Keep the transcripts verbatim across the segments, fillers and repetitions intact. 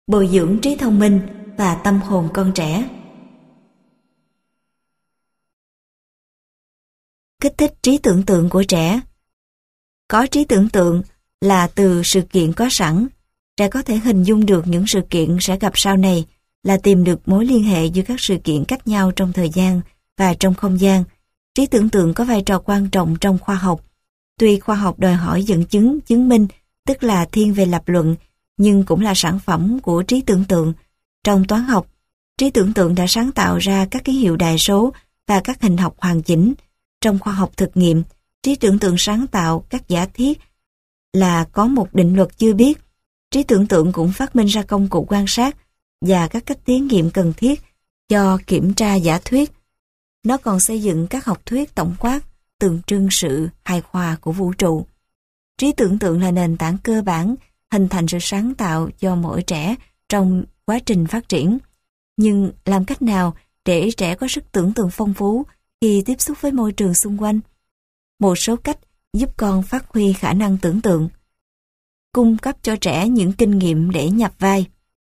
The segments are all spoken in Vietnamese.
bồi dưỡng trí thông minh và tâm hồn con trẻ. Kích thích trí tưởng tượng của trẻ. Có trí tưởng tượng là từ sự kiện có sẵn. Trẻ có thể hình dung được những sự kiện sẽ gặp sau này, là tìm được mối liên hệ giữa các sự kiện cách nhau trong thời gian và trong không gian. Trí tưởng tượng có vai trò quan trọng trong khoa học. Tuy khoa học đòi hỏi dẫn chứng, chứng minh, tức là thiên về lập luận, nhưng cũng là sản phẩm của trí tưởng tượng. Trong toán học, trí tưởng tượng đã sáng tạo ra các ký hiệu đại số và các hình học hoàn chỉnh. Trong khoa học thực nghiệm, trí tưởng tượng sáng tạo các giả thiết là có một định luật chưa biết. Trí tưởng tượng cũng phát minh ra công cụ quan sát và các cách thí nghiệm cần thiết cho kiểm tra giả thuyết. Nó còn xây dựng các học thuyết tổng quát tượng trưng sự hài hòa của vũ trụ. Trí tưởng tượng là nền tảng cơ bản hình thành sự sáng tạo cho mỗi trẻ trong quá trình phát triển. Nhưng làm cách nào để trẻ có sức tưởng tượng phong phú khi tiếp xúc với môi trường xung quanh? Một số cách giúp con phát huy khả năng tưởng tượng. Cung cấp cho trẻ những kinh nghiệm để nhập vai.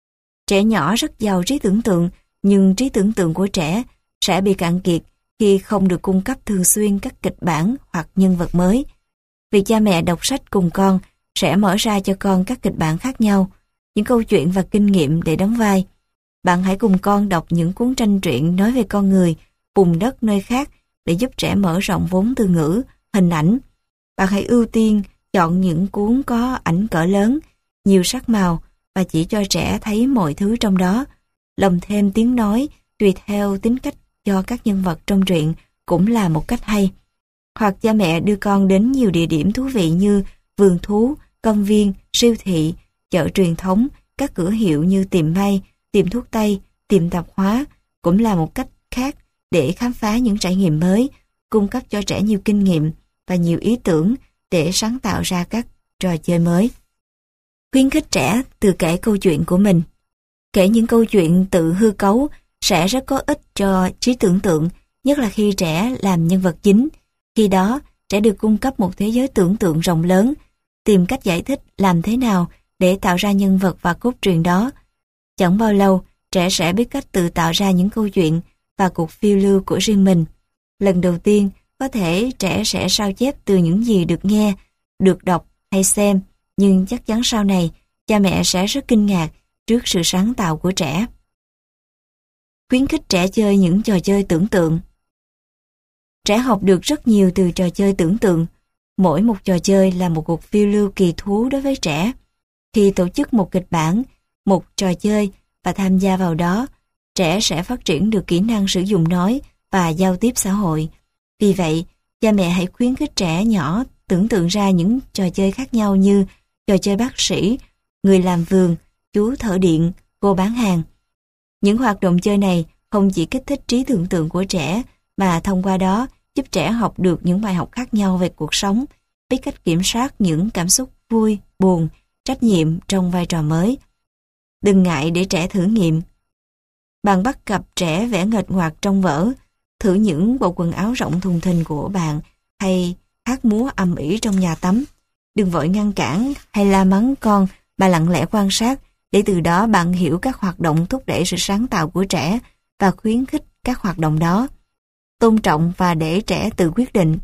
Trẻ nhỏ rất giàu trí tưởng tượng, nhưng trí tưởng tượng của trẻ sẽ bị cạn kiệt khi không được cung cấp thường xuyên các kịch bản hoặc nhân vật mới. Vì cha mẹ đọc sách cùng con sẽ mở ra cho con các kịch bản khác nhau, những câu chuyện và kinh nghiệm để đóng vai. Bạn hãy cùng con đọc những cuốn tranh truyện nói về con người, vùng đất nơi khác để giúp trẻ mở rộng vốn từ ngữ, hình ảnh. Bạn hãy ưu tiên chọn những cuốn có ảnh cỡ lớn, nhiều sắc màu và chỉ cho trẻ thấy mọi thứ trong đó. Lồng thêm tiếng nói tùy theo tính cách cho các nhân vật trong truyện cũng là một cách hay. Hoặc cha mẹ đưa con đến nhiều địa điểm thú vị như vườn thú, công viên, siêu thị, chợ truyền thống, các cửa hiệu như tiệm may, tiệm thuốc tây, tiệm tạp hóa cũng là một cách khác để khám phá những trải nghiệm mới, cung cấp cho trẻ nhiều kinh nghiệm và nhiều ý tưởng để sáng tạo ra các trò chơi mới. Khuyến khích trẻ tự kể câu chuyện của mình. Kể những câu chuyện tự hư cấu sẽ rất có ích cho trí tưởng tượng, nhất là khi trẻ làm nhân vật chính. Khi đó, trẻ được cung cấp một thế giới tưởng tượng rộng lớn, tìm cách giải thích làm thế nào để tạo ra nhân vật và cốt truyện đó. Chẳng bao lâu, trẻ sẽ biết cách tự tạo ra những câu chuyện và cuộc phiêu lưu của riêng mình. Lần đầu tiên, có thể trẻ sẽ sao chép từ những gì được nghe, được đọc hay xem, nhưng chắc chắn sau này, cha mẹ sẽ rất kinh ngạc trước sự sáng tạo của trẻ. Khuyến khích trẻ chơi những trò chơi tưởng tượng. Trẻ học được rất nhiều từ trò chơi tưởng tượng. Mỗi một trò chơi là một cuộc phiêu lưu kỳ thú đối với trẻ. Khi tổ chức một kịch bản, một trò chơi và tham gia vào đó, trẻ sẽ phát triển được kỹ năng sử dụng nói và giao tiếp xã hội. Vì vậy, cha mẹ hãy khuyến khích trẻ nhỏ tưởng tượng ra những trò chơi khác nhau như trò chơi bác sĩ, người làm vườn, chú thợ điện, cô bán hàng. Những hoạt động chơi này không chỉ kích thích trí tưởng tượng của trẻ, mà thông qua đó giúp trẻ học được những bài học khác nhau về cuộc sống, biết cách kiểm soát những cảm xúc vui, buồn, trách nhiệm trong vai trò mới. Đừng ngại để trẻ thử nghiệm. Bạn bắt gặp trẻ vẽ nghịch ngoạc trong vở, thử những bộ quần áo rộng thùng thình của bạn hay hát múa ầm ĩ trong nhà tắm. Đừng vội ngăn cản hay la mắng con, mà lặng lẽ quan sát để từ đó bạn hiểu các hoạt động thúc đẩy sự sáng tạo của trẻ và khuyến khích các hoạt động đó. Tôn trọng và để trẻ tự quyết định.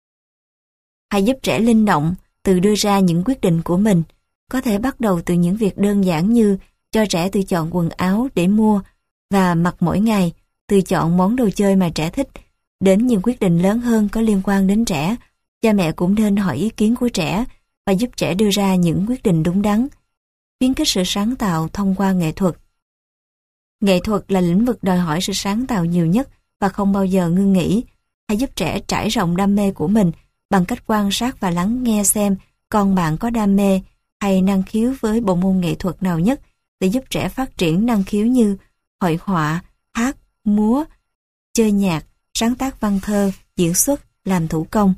Hãy giúp trẻ linh động tự đưa ra những quyết định của mình. Có thể bắt đầu từ những việc đơn giản như cho trẻ tự chọn quần áo để mua và mặc mỗi ngày, tự chọn món đồ chơi mà trẻ thích, đến những quyết định lớn hơn có liên quan đến trẻ. Cha mẹ cũng nên hỏi ý kiến của trẻ và giúp trẻ đưa ra những quyết định đúng đắn. Khuyến khích sự sáng tạo thông qua nghệ thuật. Nghệ thuật là lĩnh vực đòi hỏi sự sáng tạo nhiều nhất và không bao giờ ngưng nghỉ. Hãy giúp trẻ trải rộng đam mê của mình bằng cách quan sát và lắng nghe xem con bạn có đam mê hay năng khiếu với bộ môn nghệ thuật nào nhất, để giúp trẻ phát triển năng khiếu như hội họa, hát, múa, chơi nhạc, sáng tác văn thơ, diễn xuất, làm thủ công.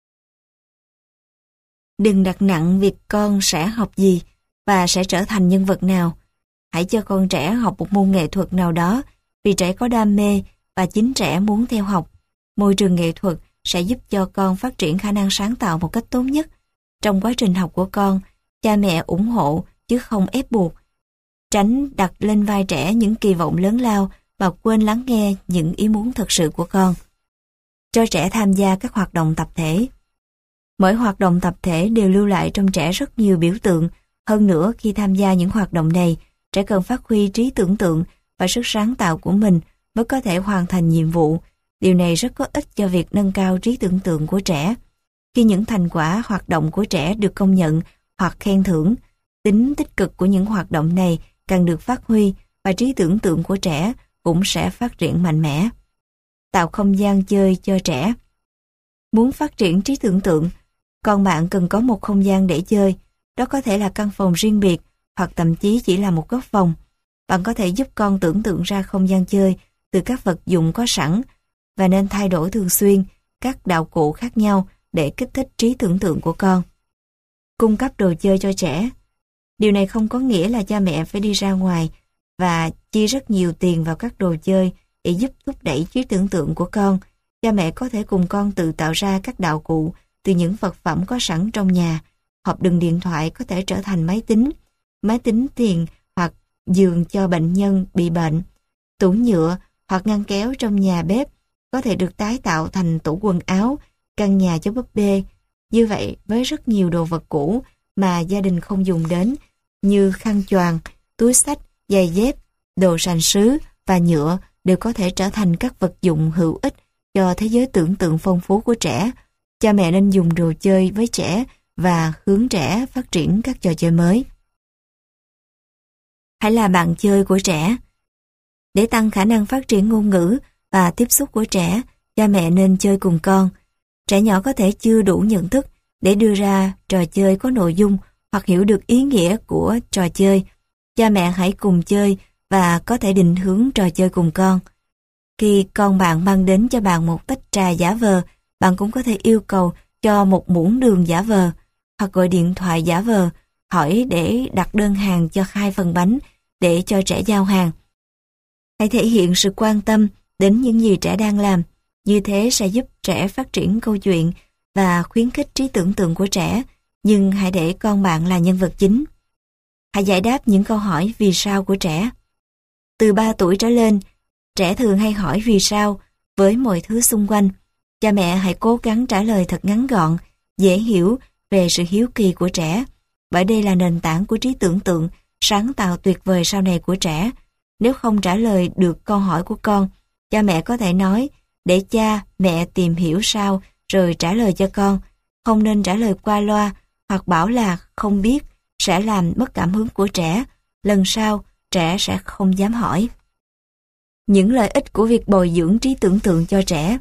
Đừng đặt nặng việc con sẽ học gì và sẽ trở thành nhân vật nào. Hãy cho con trẻ học một môn nghệ thuật nào đó vì trẻ có đam mê và chính trẻ muốn theo học. Môi trường nghệ thuật sẽ giúp cho con phát triển khả năng sáng tạo một cách tốt nhất. Trong quá trình học của con, cha mẹ ủng hộ chứ không ép buộc. Tránh đặt lên vai trẻ những kỳ vọng lớn lao và quên lắng nghe những ý muốn thật sự của con. Cho trẻ tham gia các hoạt động tập thể. Mỗi hoạt động tập thể đều lưu lại trong trẻ rất nhiều biểu tượng. Hơn nữa, khi tham gia những hoạt động này, trẻ cần phát huy trí tưởng tượng và sức sáng tạo của mình mới có thể hoàn thành nhiệm vụ. Điều này rất có ích cho việc nâng cao trí tưởng tượng của trẻ. Khi những thành quả hoạt động của trẻ được công nhận hoặc khen thưởng, tính tích cực của những hoạt động này càng được phát huy và trí tưởng tượng của trẻ cũng sẽ phát triển mạnh mẽ. Tạo không gian chơi cho trẻ. Muốn phát triển trí tưởng tượng, con bạn cần có một không gian để chơi. Đó có thể là căn phòng riêng biệt hoặc thậm chí chỉ là một góc phòng. Bạn có thể giúp con tưởng tượng ra không gian chơi từ các vật dụng có sẵn và nên thay đổi thường xuyên các đạo cụ khác nhau để kích thích trí tưởng tượng của con. Cung cấp đồ chơi cho trẻ. Điều này không có nghĩa là cha mẹ phải đi ra ngoài và chi rất nhiều tiền vào các đồ chơi để giúp thúc đẩy trí tưởng tượng của con. Cha mẹ có thể cùng con tự tạo ra các đạo cụ từ những vật phẩm có sẵn trong nhà. Hộp đựng điện thoại có thể trở thành máy tính, máy tính tiền hoặc giường cho bệnh nhân bị bệnh. Tủ nhựa hoặc ngăn kéo trong nhà bếp có thể được tái tạo thành tủ quần áo, căn nhà cho búp bê. Như vậy, với rất nhiều đồ vật cũ mà gia đình không dùng đến như khăn choàng, túi xách, giày dép, đồ sành sứ và nhựa đều có thể trở thành các vật dụng hữu ích cho thế giới tưởng tượng phong phú của trẻ. Cha mẹ nên dùng đồ chơi với trẻ và hướng trẻ phát triển các trò chơi mới. Hãy là bạn chơi của trẻ. Để tăng khả năng phát triển ngôn ngữ và tiếp xúc của trẻ, cha mẹ nên chơi cùng con. Trẻ nhỏ có thể chưa đủ nhận thức để đưa ra trò chơi có nội dung hoặc hiểu được ý nghĩa của trò chơi. Cha mẹ hãy cùng chơi và có thể định hướng trò chơi cùng con. Khi con bạn mang đến cho bạn một tách trà giả vờ, bạn cũng có thể yêu cầu cho một muỗng đường giả vờ, hoặc gọi điện thoại giả vờ, hỏi để đặt đơn hàng cho hai phần bánh để cho trẻ giao hàng. Hãy thể hiện sự quan tâm đến những gì trẻ đang làm, như thế sẽ giúp trẻ phát triển câu chuyện và khuyến khích trí tưởng tượng của trẻ, nhưng hãy để con bạn là nhân vật chính. Hãy giải đáp những câu hỏi vì sao của trẻ. Từ ba tuổi trở lên, trẻ thường hay hỏi vì sao với mọi thứ xung quanh. Cha mẹ hãy cố gắng trả lời thật ngắn gọn, dễ hiểu về sự hiếu kỳ của trẻ, bởi đây là nền tảng của trí tưởng tượng, sáng tạo tuyệt vời sau này của trẻ. Nếu không trả lời được câu hỏi của con, cha mẹ có thể nói để cha, mẹ tìm hiểu sao rồi trả lời cho con. Không nên trả lời qua loa hoặc bảo là không biết sẽ làm mất cảm hứng của trẻ. Lần sau, trẻ sẽ không dám hỏi. Những lợi ích của việc bồi dưỡng trí tưởng tượng cho trẻ.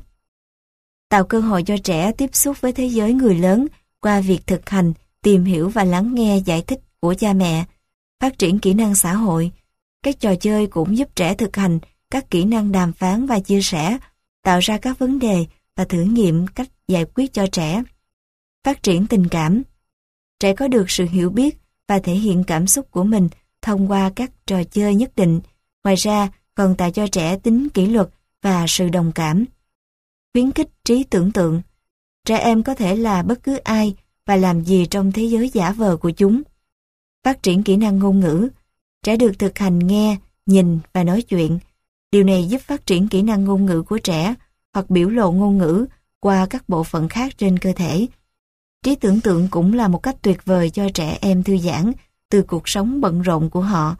Tạo cơ hội cho trẻ tiếp xúc với thế giới người lớn qua việc thực hành, tìm hiểu và lắng nghe giải thích của cha mẹ. Phát triển kỹ năng xã hội. Các trò chơi cũng giúp trẻ thực hành các kỹ năng đàm phán và chia sẻ, tạo ra các vấn đề và thử nghiệm cách giải quyết cho trẻ. Phát triển tình cảm. Trẻ có được sự hiểu biết và thể hiện cảm xúc của mình thông qua các trò chơi nhất định. Ngoài ra, còn tạo cho trẻ tính kỷ luật và sự đồng cảm. Khuyến khích trí tưởng tượng. Trẻ em có thể là bất cứ ai và làm gì trong thế giới giả vờ của chúng. Phát triển kỹ năng ngôn ngữ. Trẻ được thực hành nghe, nhìn và nói chuyện. Điều này giúp phát triển kỹ năng ngôn ngữ của trẻ hoặc biểu lộ ngôn ngữ qua các bộ phận khác trên cơ thể. Trí tưởng tượng cũng là một cách tuyệt vời cho trẻ em thư giãn từ cuộc sống bận rộn của họ.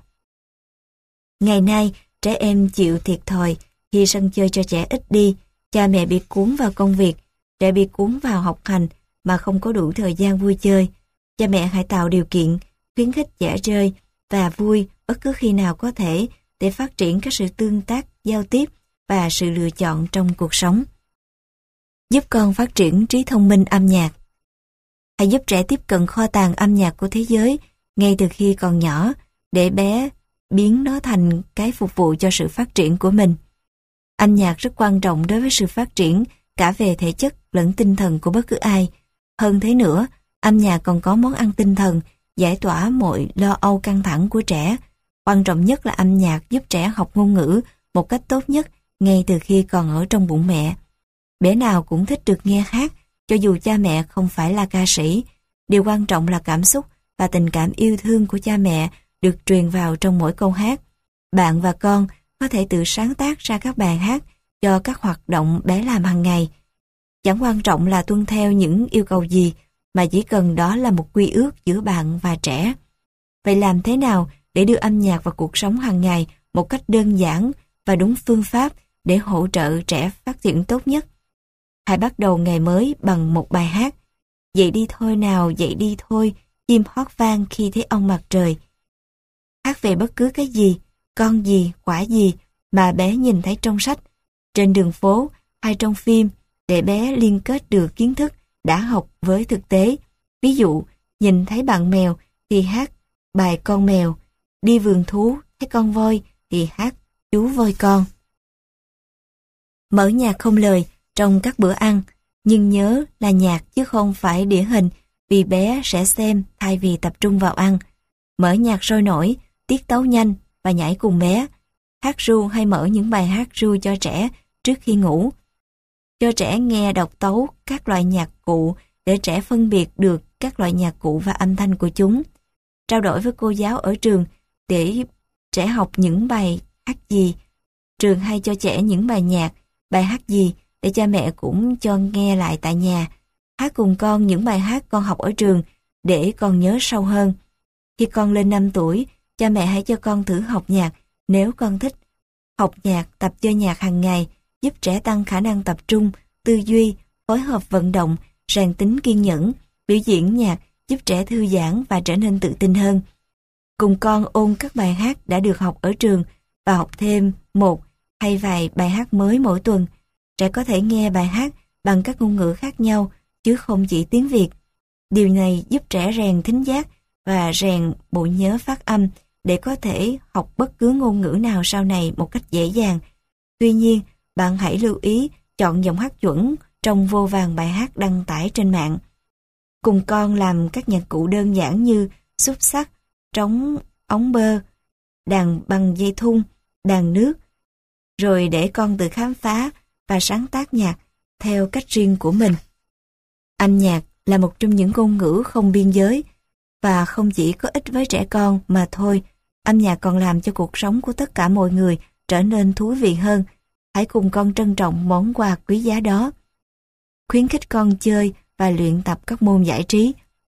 Ngày nay, trẻ em chịu thiệt thòi khi sân chơi cho trẻ ít đi, cha mẹ bị cuốn vào công việc, trẻ bị cuốn vào học hành mà không có đủ thời gian vui chơi. Cha mẹ hãy tạo điều kiện, khuyến khích trẻ chơi và vui bất cứ khi nào có thể để phát triển các sự tương tác, giao tiếp và sự lựa chọn trong cuộc sống. Giúp con phát triển trí thông minh âm nhạc. Hãy giúp trẻ tiếp cận kho tàng âm nhạc của thế giới ngay từ khi còn nhỏ, để bé biến nó thành cái phục vụ cho sự phát triển của mình. Âm nhạc rất quan trọng đối với sự phát triển cả về thể chất lẫn tinh thần của bất cứ ai. Hơn thế nữa, âm nhạc còn có món ăn tinh thần, giải tỏa mọi lo âu căng thẳng của trẻ. Quan trọng nhất là âm nhạc giúp trẻ học ngôn ngữ một cách tốt nhất ngay từ khi còn ở trong bụng mẹ. Bé nào cũng thích được nghe hát, cho dù cha mẹ không phải là ca sĩ. Điều quan trọng là cảm xúc và tình cảm yêu thương của cha mẹ được truyền vào trong mỗi câu hát. Bạn và con có thể tự sáng tác ra các bài hát cho các hoạt động bé làm hàng ngày. Chẳng quan trọng là tuân theo những yêu cầu gì, mà chỉ cần đó là một quy ước giữa bạn và trẻ. Vậy làm thế nào để đưa âm nhạc vào cuộc sống hàng ngày một cách đơn giản và đúng phương pháp để hỗ trợ trẻ phát triển tốt nhất? Hãy bắt đầu ngày mới bằng một bài hát. Dậy đi thôi nào, dậy đi thôi, chim hót vang khi thấy ông mặt trời. Hát về bất cứ cái gì, con gì, quả gì mà bé nhìn thấy trong sách, trên đường phố hay trong phim, để bé liên kết được kiến thức đã học với thực tế. Ví dụ, nhìn thấy bạn mèo thì hát bài con mèo, đi vườn thú thấy con voi thì hát chú voi con. Mở nhạc không lời trong các bữa ăn, nhưng nhớ là nhạc chứ không phải đĩa hình, vì bé sẽ xem thay vì tập trung vào ăn. Mở nhạc sôi nổi, tiết tấu nhanh và nhảy cùng bé. Hát ru hay mở những bài hát ru cho trẻ trước khi ngủ. Cho trẻ nghe độc tấu các loại nhạc cụ để trẻ phân biệt được các loại nhạc cụ và âm thanh của chúng. Trao đổi với cô giáo ở trường để trẻ học những bài hát gì. Trường hay cho trẻ những bài nhạc, bài hát gì để cha mẹ cũng cho nghe lại tại nhà. Hát cùng con những bài hát con học ở trường để con nhớ sâu hơn. Khi con lên năm tuổi, cha mẹ hãy cho con thử học nhạc nếu con thích. Học nhạc, tập chơi nhạc hàng ngày giúp trẻ tăng khả năng tập trung, tư duy, phối hợp vận động, rèn tính kiên nhẫn. Biểu diễn nhạc giúp trẻ thư giãn và trở nên tự tin hơn. Cùng con ôn các bài hát đã được học ở trường và học thêm một hay vài bài hát mới mỗi tuần. Trẻ có thể nghe bài hát bằng các ngôn ngữ khác nhau chứ không chỉ tiếng Việt. Điều này giúp trẻ rèn thính giác và rèn bộ nhớ phát âm để có thể học bất cứ ngôn ngữ nào sau này một cách dễ dàng. Tuy nhiên, bạn hãy lưu ý chọn giọng hát chuẩn trong vô vàn bài hát đăng tải trên mạng. Cùng con làm các nhạc cụ đơn giản như xúc xắc, trống, ống bơ, đàn bằng dây thun, đàn nước, rồi để con tự khám phá và sáng tác nhạc theo cách riêng của mình. Âm nhạc là một trong những ngôn ngữ không biên giới, và không chỉ có ích với trẻ con mà thôi, âm nhạc còn làm cho cuộc sống của tất cả mọi người trở nên thú vị hơn. Hãy cùng con trân trọng món quà quý giá đó. Khuyến khích con chơi và luyện tập các môn giải trí.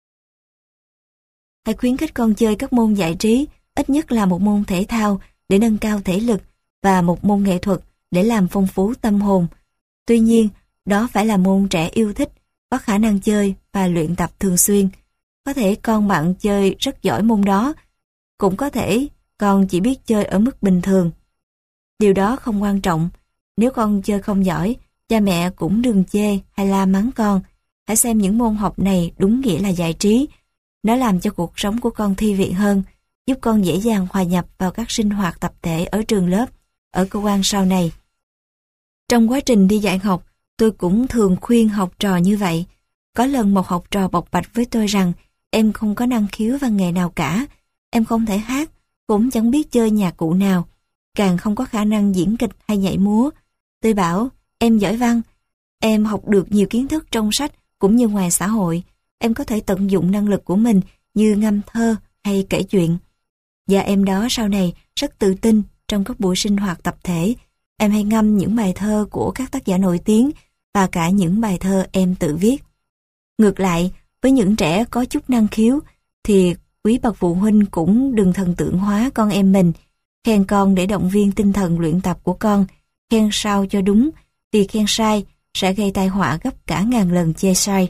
Hãy khuyến khích con chơi các môn giải trí, ít nhất là một môn thể thao để nâng cao thể lực và một môn nghệ thuật để làm phong phú tâm hồn. Tuy nhiên, đó phải là môn trẻ yêu thích, có khả năng chơi và luyện tập thường xuyên. Có thể con bạn chơi rất giỏi môn đó, cũng có thể con chỉ biết chơi ở mức bình thường. Điều đó không quan trọng. Nếu con chơi không giỏi, cha mẹ cũng đừng chê hay la mắng con. Hãy xem những môn học này đúng nghĩa là giải trí. Nó làm cho cuộc sống của con thi vị hơn, giúp con dễ dàng hòa nhập vào các sinh hoạt tập thể ở trường lớp, ở cơ quan sau này. Trong quá trình đi dạy học, tôi cũng thường khuyên học trò như vậy. Có lần một học trò bộc bạch với tôi rằng em không có năng khiếu văn nghệ nào cả, em không thể hát, cũng chẳng biết chơi nhạc cụ nào, càng không có khả năng diễn kịch hay nhảy múa. Tôi bảo, em giỏi văn, em học được nhiều kiến thức trong sách cũng như ngoài xã hội, em có thể tận dụng năng lực của mình như ngâm thơ hay kể chuyện. Và em đó sau này rất tự tin trong các buổi sinh hoạt tập thể. Em hay ngâm những bài thơ của các tác giả nổi tiếng và cả những bài thơ em tự viết. Ngược lại, với những trẻ có chút năng khiếu thì quý bậc phụ huynh cũng đừng thần tượng hóa con em mình. Khen con để động viên tinh thần luyện tập của con, khen sao cho đúng, vì khen sai sẽ gây tai họa gấp cả ngàn lần chê sai.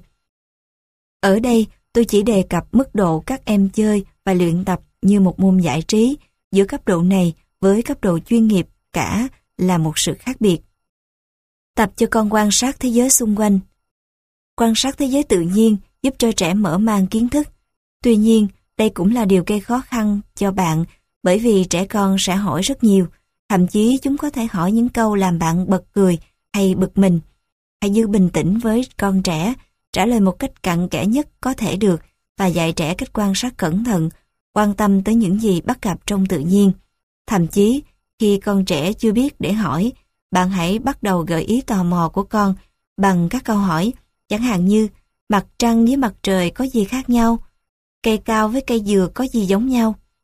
Ở đây tôi chỉ đề cập mức độ các em chơi và luyện tập như một môn giải trí. Giữa cấp độ này với cấp độ chuyên nghiệp cả là một sự khác biệt. Tập cho con quan sát thế giới xung quanh. Quan sát thế giới tự nhiên giúp cho trẻ mở mang kiến thức. Tuy nhiên, đây cũng là điều gây khó khăn cho bạn, bởi vì trẻ con sẽ hỏi rất nhiều, thậm chí chúng có thể hỏi những câu làm bạn bật cười hay bực mình. Hãy giữ bình tĩnh với con trẻ, trả lời một cách cặn kẽ nhất có thể được và dạy trẻ cách quan sát cẩn thận, quan tâm tới những gì bắt gặp trong tự nhiên. Thậm chí, khi con trẻ chưa biết để hỏi, bạn hãy bắt đầu gợi ý tò mò của con bằng các câu hỏi, chẳng hạn như mặt trăng với mặt trời có gì khác nhau? Cây cao với cây dừa có gì giống nhau?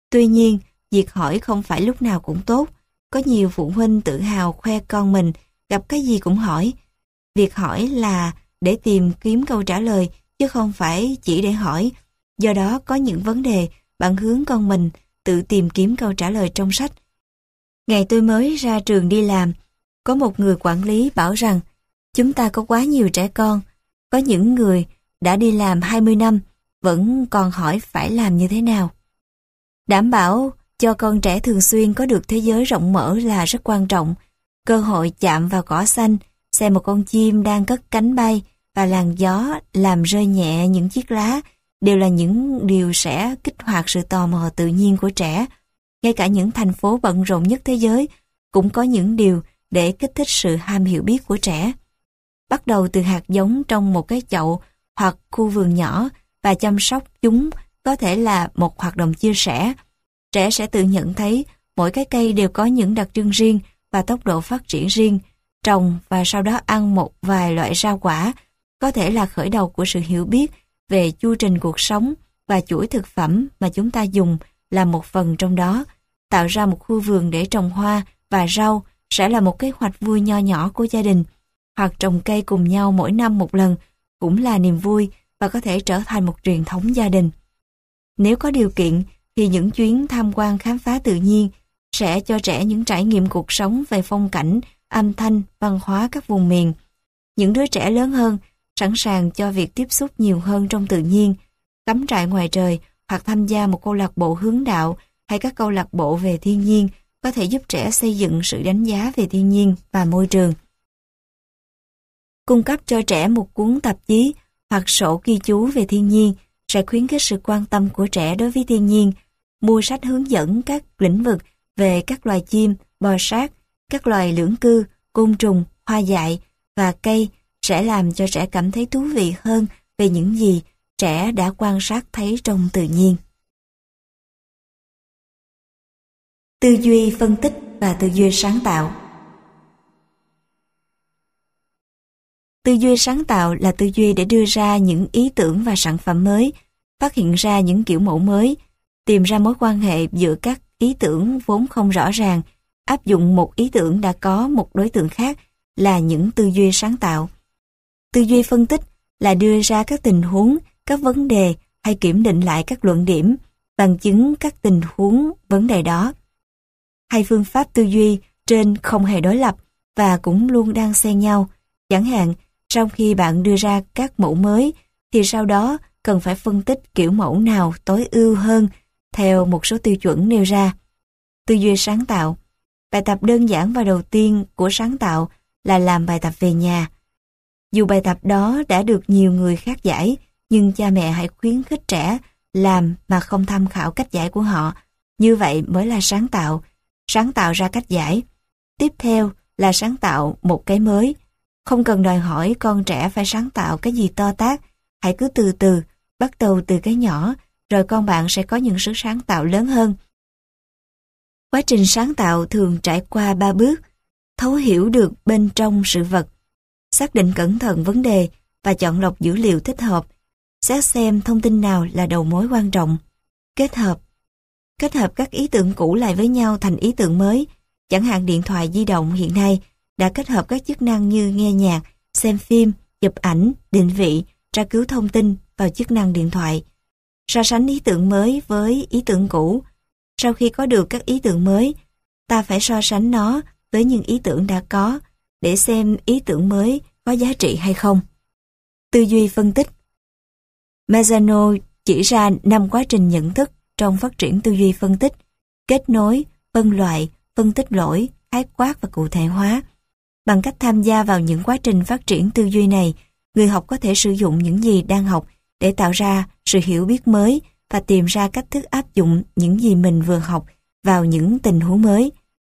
Tuy nhiên, việc hỏi không phải lúc nào cũng tốt. Có nhiều phụ huynh tự hào khoe con mình, gặp cái gì cũng hỏi. Việc hỏi là để tìm kiếm câu trả lời, chứ không phải chỉ để hỏi. Do đó, có những vấn đề bạn hướng con mình tự tìm kiếm câu trả lời trong sách. Ngày tôi mới ra trường đi làm, có một người quản lý bảo rằng chúng ta có quá nhiều trẻ con. Có những người đã đi làm hai mươi năm vẫn còn hỏi phải làm như thế nào. Đảm bảo cho con trẻ thường xuyên có được thế giới rộng mở là rất quan trọng. Cơ hội chạm vào cỏ xanh, xem một con chim đang cất cánh bay và làn gió làm rơi nhẹ những chiếc lá đều là những điều sẽ kích hoạt sự tò mò tự nhiên của trẻ. Ngay cả những thành phố bận rộn nhất thế giới cũng có những điều để kích thích sự ham hiểu biết của trẻ. Bắt đầu từ hạt giống trong một cái chậu hoặc khu vườn nhỏ và chăm sóc chúng có thể là một hoạt động chia sẻ. Trẻ sẽ tự nhận thấy mỗi cái cây đều có những đặc trưng riêng và tốc độ phát triển riêng. Trồng và sau đó ăn một vài loại rau quả có thể là khởi đầu của sự hiểu biết về chu trình cuộc sống và chuỗi thực phẩm mà chúng ta dùng là một phần trong đó. Tạo ra một khu vườn để trồng hoa và rau sẽ là một kế hoạch vui nho nhỏ của gia đình, hoặc trồng cây cùng nhau mỗi năm một lần cũng là niềm vui và có thể trở thành một truyền thống gia đình. Nếu có điều kiện thì những chuyến tham quan khám phá tự nhiên sẽ cho trẻ những trải nghiệm cuộc sống về phong cảnh, âm thanh, văn hóa các vùng miền. Những đứa trẻ lớn hơn sẵn sàng cho việc tiếp xúc nhiều hơn trong tự nhiên, cắm trại ngoài trời hoặc tham gia một câu lạc bộ hướng đạo hay các câu lạc bộ về thiên nhiên có thể giúp trẻ xây dựng sự đánh giá về thiên nhiên và môi trường. Cung cấp cho trẻ một cuốn tạp chí hoặc sổ ghi chú về thiên nhiên sẽ khuyến khích sự quan tâm của trẻ đối với thiên nhiên. Mua sách hướng dẫn các lĩnh vực về các loài chim, bò sát, các loài lưỡng cư, côn trùng, hoa dại và cây sẽ làm cho trẻ cảm thấy thú vị hơn về những gì trẻ đã quan sát thấy trong tự nhiên. Tư duy phân tích và tư duy sáng tạo. Tư duy sáng tạo là tư duy để đưa ra những ý tưởng và sản phẩm mới, phát hiện ra những kiểu mẫu mới, tìm ra mối quan hệ giữa các ý tưởng vốn không rõ ràng, áp dụng một ý tưởng đã có một đối tượng khác là những tư duy sáng tạo. Tư duy phân tích là đưa ra các tình huống, các vấn đề hay kiểm định lại các luận điểm, bằng chứng các tình huống vấn đề đó. Hai phương pháp tư duy trên không hề đối lập và cũng luôn đang xen nhau. Chẳng hạn, sau khi bạn đưa ra các mẫu mới, thì sau đó cần phải phân tích kiểu mẫu nào tối ưu hơn theo một số tiêu chuẩn nêu ra. Tư duy sáng tạo. Bài tập đơn giản và đầu tiên của sáng tạo là làm bài tập về nhà. Dù bài tập đó đã được nhiều người khác giải, nhưng cha mẹ hãy khuyến khích trẻ làm mà không tham khảo cách giải của họ. Như vậy mới là sáng tạo. Sáng tạo ra cách giải. Tiếp theo là sáng tạo một cái mới. Không cần đòi hỏi con trẻ phải sáng tạo cái gì to tát. Hãy cứ từ từ, bắt đầu từ cái nhỏ, rồi con bạn sẽ có những sự sáng tạo lớn hơn. Quá trình sáng tạo thường trải qua ba bước: thấu hiểu được bên trong sự vật, xác định cẩn thận vấn đề và chọn lọc dữ liệu thích hợp, xét xem thông tin nào là đầu mối quan trọng, kết hợp. Kết hợp các ý tưởng cũ lại với nhau thành ý tưởng mới. Chẳng hạn điện thoại di động hiện nay đã kết hợp các chức năng như nghe nhạc, xem phim, chụp ảnh, định vị, tra cứu thông tin vào chức năng điện thoại. So sánh ý tưởng mới với ý tưởng cũ. Sau khi có được các ý tưởng mới, ta phải so sánh nó với những ý tưởng đã có để xem ý tưởng mới có giá trị hay không. Tư duy phân tích. Mazzano chỉ ra năm quá trình nhận thức trong phát triển tư duy phân tích: kết nối, phân loại, phân tích lỗi, khái quát và cụ thể hóa. Bằng cách tham gia vào những quá trình phát triển tư duy này, người học có thể sử dụng những gì đang học để tạo ra sự hiểu biết mới và tìm ra cách thức áp dụng những gì mình vừa học vào những tình huống mới.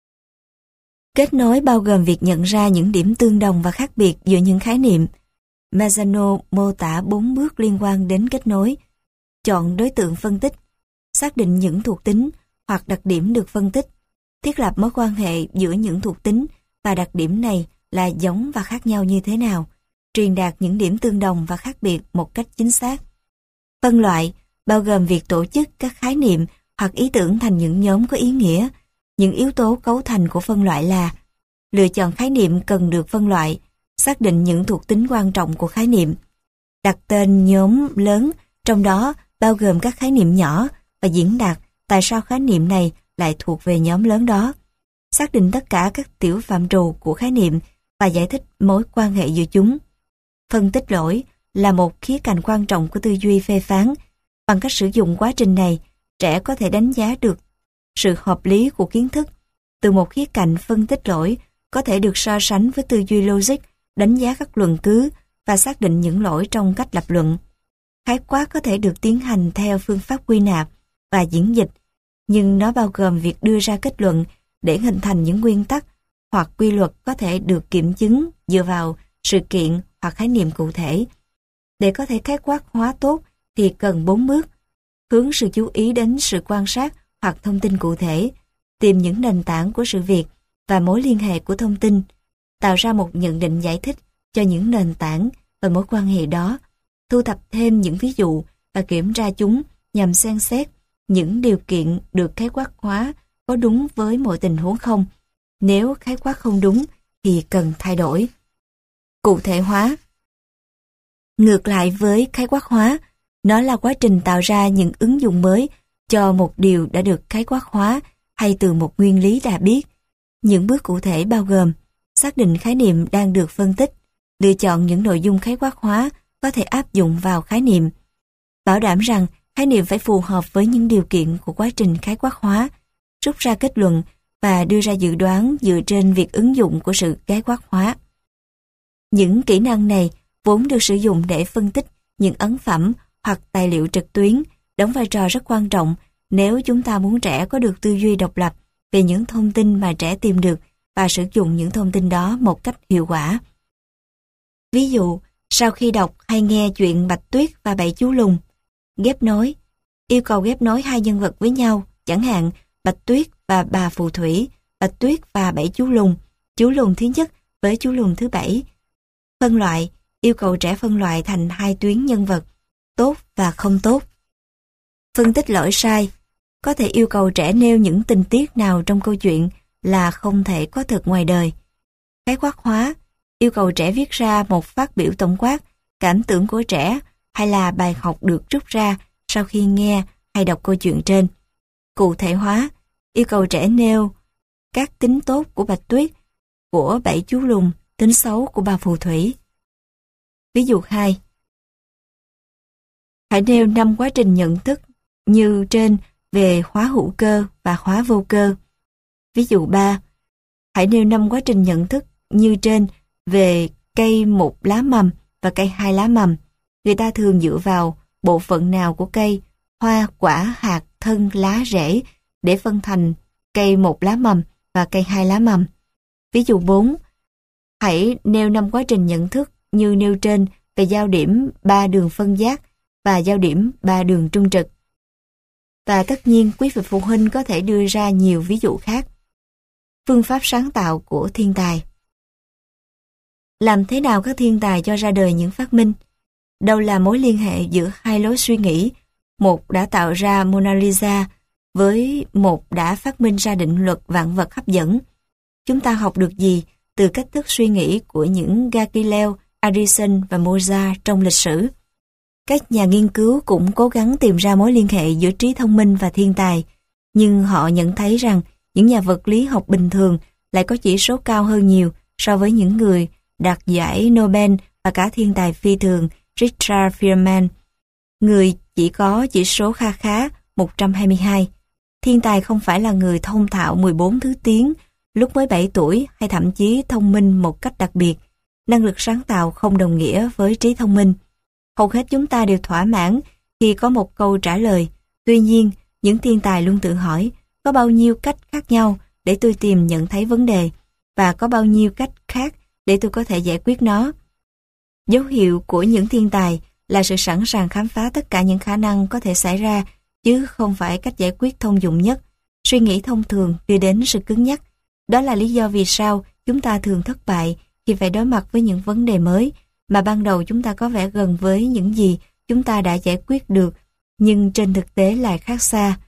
Kết nối bao gồm việc nhận ra những điểm tương đồng và khác biệt giữa những khái niệm. Mazzano mô tả bốn bước liên quan đến kết nối. Chọn đối tượng phân tích, xác định những thuộc tính hoặc đặc điểm được phân tích, thiết lập mối quan hệ giữa những thuộc tính và đặc điểm này là giống và khác nhau như thế nào, truyền đạt những điểm tương đồng và khác biệt một cách chính xác. Phân loại bao gồm việc tổ chức các khái niệm hoặc ý tưởng thành những nhóm có ý nghĩa. Những yếu tố cấu thành của phân loại là lựa chọn khái niệm cần được phân loại, xác định những thuộc tính quan trọng của khái niệm, đặt tên nhóm lớn, trong đó bao gồm các khái niệm nhỏ, và diễn đạt tại sao khái niệm này lại thuộc về nhóm lớn đó, xác định tất cả các tiểu phạm trù của khái niệm và giải thích mối quan hệ giữa chúng. Phân tích lỗi là một khía cạnh quan trọng của tư duy phê phán. Bằng cách sử dụng quá trình này, trẻ có thể đánh giá được sự hợp lý của kiến thức. Từ một khía cạnh, phân tích lỗi có thể được so sánh với tư duy logic, đánh giá các luận cứ và xác định những lỗi trong cách lập luận. Khái quát có thể được tiến hành theo phương pháp quy nạp và diễn dịch, nhưng nó bao gồm việc đưa ra kết luận để hình thành những nguyên tắc hoặc quy luật có thể được kiểm chứng dựa vào sự kiện hoặc khái niệm cụ thể. Để có thể khái quát hóa tốt thì cần bốn bước: hướng sự chú ý đến sự quan sát hoặc thông tin cụ thể, tìm những nền tảng của sự việc và mối liên hệ của thông tin, tạo ra một nhận định giải thích cho những nền tảng và mối quan hệ đó, thu thập thêm những ví dụ và kiểm tra chúng nhằm xem xét những điều kiện được khái quát hóa có đúng với mọi tình huống không. Nếu khái quát không đúng thì cần thay đổi. Cụ thể hóa. Ngược lại với khái quát hóa, nó là quá trình tạo ra những ứng dụng mới cho một điều đã được khái quát hóa hay từ một nguyên lý đã biết. Những bước cụ thể bao gồm xác định khái niệm đang được phân tích, lựa chọn những nội dung khái quát hóa có thể áp dụng vào khái niệm, bảo đảm rằng khái niệm phải phù hợp với những điều kiện của quá trình khái quát hóa, rút ra kết luận và đưa ra dự đoán dựa trên việc ứng dụng của sự khái quát hóa. Những kỹ năng này vốn được sử dụng để phân tích những ấn phẩm hoặc tài liệu trực tuyến, đóng vai trò rất quan trọng nếu chúng ta muốn trẻ có được tư duy độc lập về những thông tin mà trẻ tìm được và sử dụng những thông tin đó một cách hiệu quả. Ví dụ, sau khi đọc hay nghe chuyện Bạch Tuyết và Bảy Chú Lùn, ghép nối, yêu cầu ghép nối hai nhân vật với nhau, chẳng hạn Bạch Tuyết và bà phù thủy, Bạch Tuyết và Bảy Chú Lùn, chú lùn thứ nhất với chú lùn thứ bảy. Phân loại, yêu cầu trẻ phân loại thành hai tuyến nhân vật, tốt và không tốt. Phân tích lỗi sai, có thể yêu cầu trẻ nêu những tình tiết nào trong câu chuyện là không thể có thực ngoài đời. Khái quát hóa, yêu cầu trẻ viết ra một phát biểu tổng quát, cảm tưởng của trẻ hay là bài học được rút ra sau khi nghe hay đọc câu chuyện trên. Cụ thể hóa, yêu cầu trẻ nêu các tính tốt của Bạch Tuyết, của Bảy Chú Lùn, tính xấu của bà phù thủy. Ví dụ hai. Hãy nêu năm quá trình nhận thức như trên về hóa hữu cơ và hóa vô cơ. Ví dụ ba. Hãy nêu năm quá trình nhận thức như trên về cây một lá mầm và cây hai lá mầm. Người ta thường dựa vào bộ phận nào của cây, hoa, quả, hạt, thân, lá, rễ để phân thành cây một lá mầm và cây hai lá mầm. Ví dụ bốn. Hãy nêu năm quá trình nhận thức như nêu trên về giao điểm ba đường phân giác và giao điểm ba đường trung trực. Và tất nhiên quý vị phụ huynh có thể đưa ra nhiều ví dụ khác. Phương pháp sáng tạo của thiên tài. Làm thế nào các thiên tài cho ra đời những phát minh? Đâu là mối liên hệ giữa hai lối suy nghĩ, một đã tạo ra Mona Lisa với một đã phát minh ra định luật vạn vật hấp dẫn? Chúng ta học được gì từ cách thức suy nghĩ của những Galileo, Edison và Mozart trong lịch sử? Các nhà nghiên cứu cũng cố gắng tìm ra mối liên hệ giữa trí thông minh và thiên tài, nhưng họ nhận thấy rằng những nhà vật lý học bình thường lại có chỉ số cao hơn nhiều so với những người đạt giải Nobel và cả thiên tài phi thường Richard Feynman, người chỉ có chỉ số kha khá một trăm hai mươi hai. Thiên tài không phải là người thông thạo mười bốn thứ tiếng lúc mới bảy tuổi hay thậm chí thông minh một cách đặc biệt. Năng lực sáng tạo không đồng nghĩa với trí thông minh. Hầu hết chúng ta đều thỏa mãn khi có một câu trả lời. Tuy nhiên, những thiên tài luôn tự hỏi có bao nhiêu cách khác nhau để tôi tìm nhận thấy vấn đề và có bao nhiêu cách khác để tôi có thể giải quyết nó. Dấu hiệu của những thiên tài là sự sẵn sàng khám phá tất cả những khả năng có thể xảy ra, chứ không phải cách giải quyết thông dụng nhất. Suy nghĩ thông thường đưa đến sự cứng nhắc. Đó là lý do vì sao chúng ta thường thất bại khi phải đối mặt với những vấn đề mới mà ban đầu chúng ta có vẻ gần với những gì chúng ta đã giải quyết được, nhưng trên thực tế lại khác xa.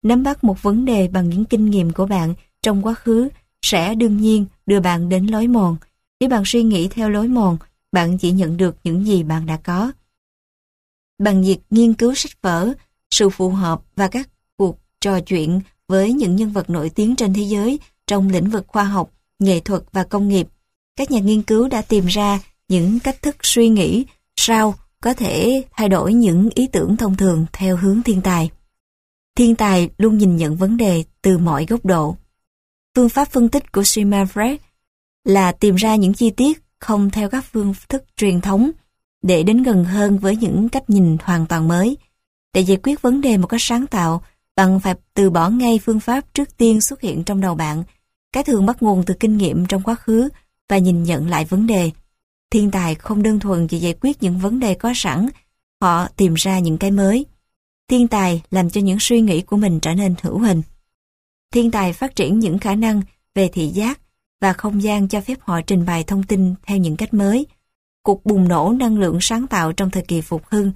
Nắm bắt một vấn đề bằng những kinh nghiệm của bạn trong quá khứ sẽ đương nhiên đưa bạn đến lối mòn. Nếu bạn suy nghĩ theo lối mòn, bạn chỉ nhận được những gì bạn đã có. Bằng việc nghiên cứu sách vở, sự phù hợp và các cuộc trò chuyện với những nhân vật nổi tiếng trên thế giới trong lĩnh vực khoa học, nghệ thuật và công nghiệp, các nhà nghiên cứu đã tìm ra những cách thức suy nghĩ sao có thể thay đổi những ý tưởng thông thường theo hướng thiên tài. Thiên tài luôn nhìn nhận vấn đề từ mọi góc độ. Phương pháp phân tích của Sigmund Freud là tìm ra những chi tiết không theo các phương thức truyền thống để đến gần hơn với những cách nhìn hoàn toàn mới. Để giải quyết vấn đề một cách sáng tạo, bạn phải từ bỏ ngay phương pháp trước tiên xuất hiện trong đầu bạn. Cái thường bắt nguồn từ kinh nghiệm trong quá khứ và nhìn nhận lại vấn đề. Thiên tài không đơn thuần chỉ giải quyết những vấn đề có sẵn, họ tìm ra những cái mới. Thiên tài làm cho những suy nghĩ của mình trở nên hữu hình. Thiên tài phát triển những khả năng về thị giác và không gian cho phép họ trình bày thông tin theo những cách mới. Cuộc bùng nổ năng lượng sáng tạo trong thời kỳ phục hưng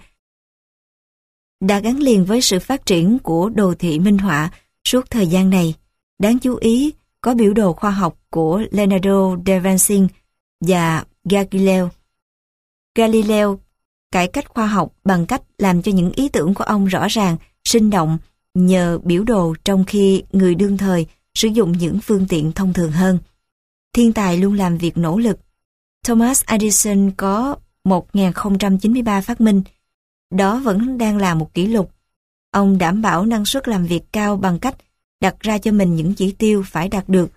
đã gắn liền với sự phát triển của đồ thị minh họa suốt thời gian này. Đáng chú ý, có biểu đồ khoa học của Leonardo da Vinci và Galileo. Galileo cải cách khoa học bằng cách làm cho những ý tưởng của ông rõ ràng, sinh động nhờ biểu đồ, trong khi người đương thời sử dụng những phương tiện thông thường hơn. Thiên tài luôn làm việc nỗ lực. Thomas Edison có một nghìn không trăm chín mươi ba phát minh. Đó vẫn đang là một kỷ lục. Ông đảm bảo năng suất làm việc cao bằng cách đặt ra cho mình những chỉ tiêu phải đạt được.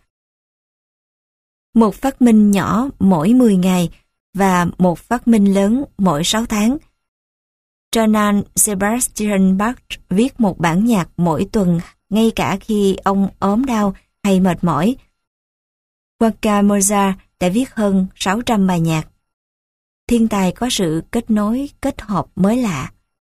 Một phát minh nhỏ mỗi mười ngày và một phát minh lớn mỗi sáu tháng. Johann Sebastian Bach viết một bản nhạc mỗi tuần ngay cả khi ông ốm đau hay mệt mỏi. Joachim Mozart đã viết hơn sáu trăm bài nhạc. Thiên tài có sự kết nối, kết hợp mới lạ.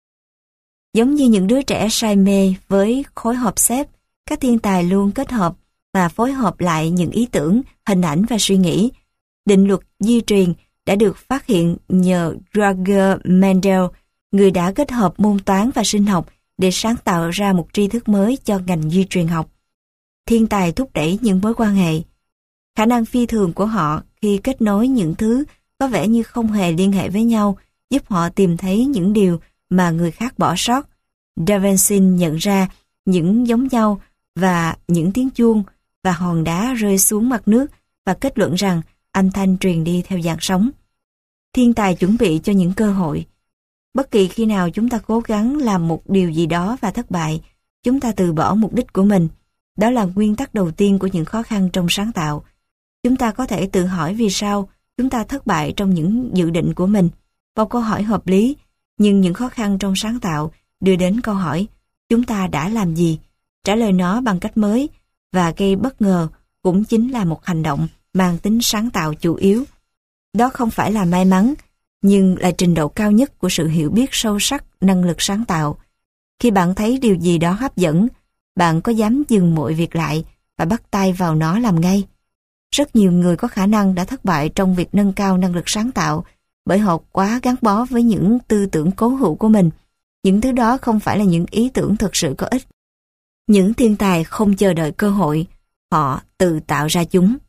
Giống như những đứa trẻ say mê với khối hộp xếp, các thiên tài luôn kết hợp và phối hợp lại những ý tưởng, hình ảnh và suy nghĩ. Định luật di truyền đã được phát hiện nhờ Georg Mendel, người đã kết hợp môn toán và sinh học để sáng tạo ra một tri thức mới cho ngành di truyền học. Thiên tài thúc đẩy những mối quan hệ. Khả năng phi thường của họ khi kết nối những thứ có vẻ như không hề liên hệ với nhau giúp họ tìm thấy những điều mà người khác bỏ sót. Da Vinci nhận ra những giống nhau và những tiếng chuông và hòn đá rơi xuống mặt nước và kết luận rằng âm thanh truyền đi theo dạng sóng. Thiên tài chuẩn bị cho những cơ hội. Bất kỳ khi nào chúng ta cố gắng làm một điều gì đó và thất bại, chúng ta từ bỏ mục đích của mình. Đó là nguyên tắc đầu tiên của những khó khăn trong sáng tạo. Chúng ta có thể tự hỏi vì sao chúng ta thất bại trong những dự định của mình. Một câu hỏi hợp lý, nhưng những khó khăn trong sáng tạo đưa đến câu hỏi chúng ta đã làm gì? Trả lời nó bằng cách mới và gây bất ngờ cũng chính là một hành động mang tính sáng tạo chủ yếu. Đó không phải là may mắn, nhưng là trình độ cao nhất của sự hiểu biết sâu sắc năng lực sáng tạo. Khi bạn thấy điều gì đó hấp dẫn, bạn có dám dừng mọi việc lại và bắt tay vào nó làm ngay. Rất nhiều người có khả năng đã thất bại trong việc nâng cao năng lực sáng tạo bởi họ quá gắn bó với những tư tưởng cố hữu của mình. Những thứ đó không phải là những ý tưởng thực sự có ích. Những thiên tài không chờ đợi cơ hội, họ tự tạo ra chúng.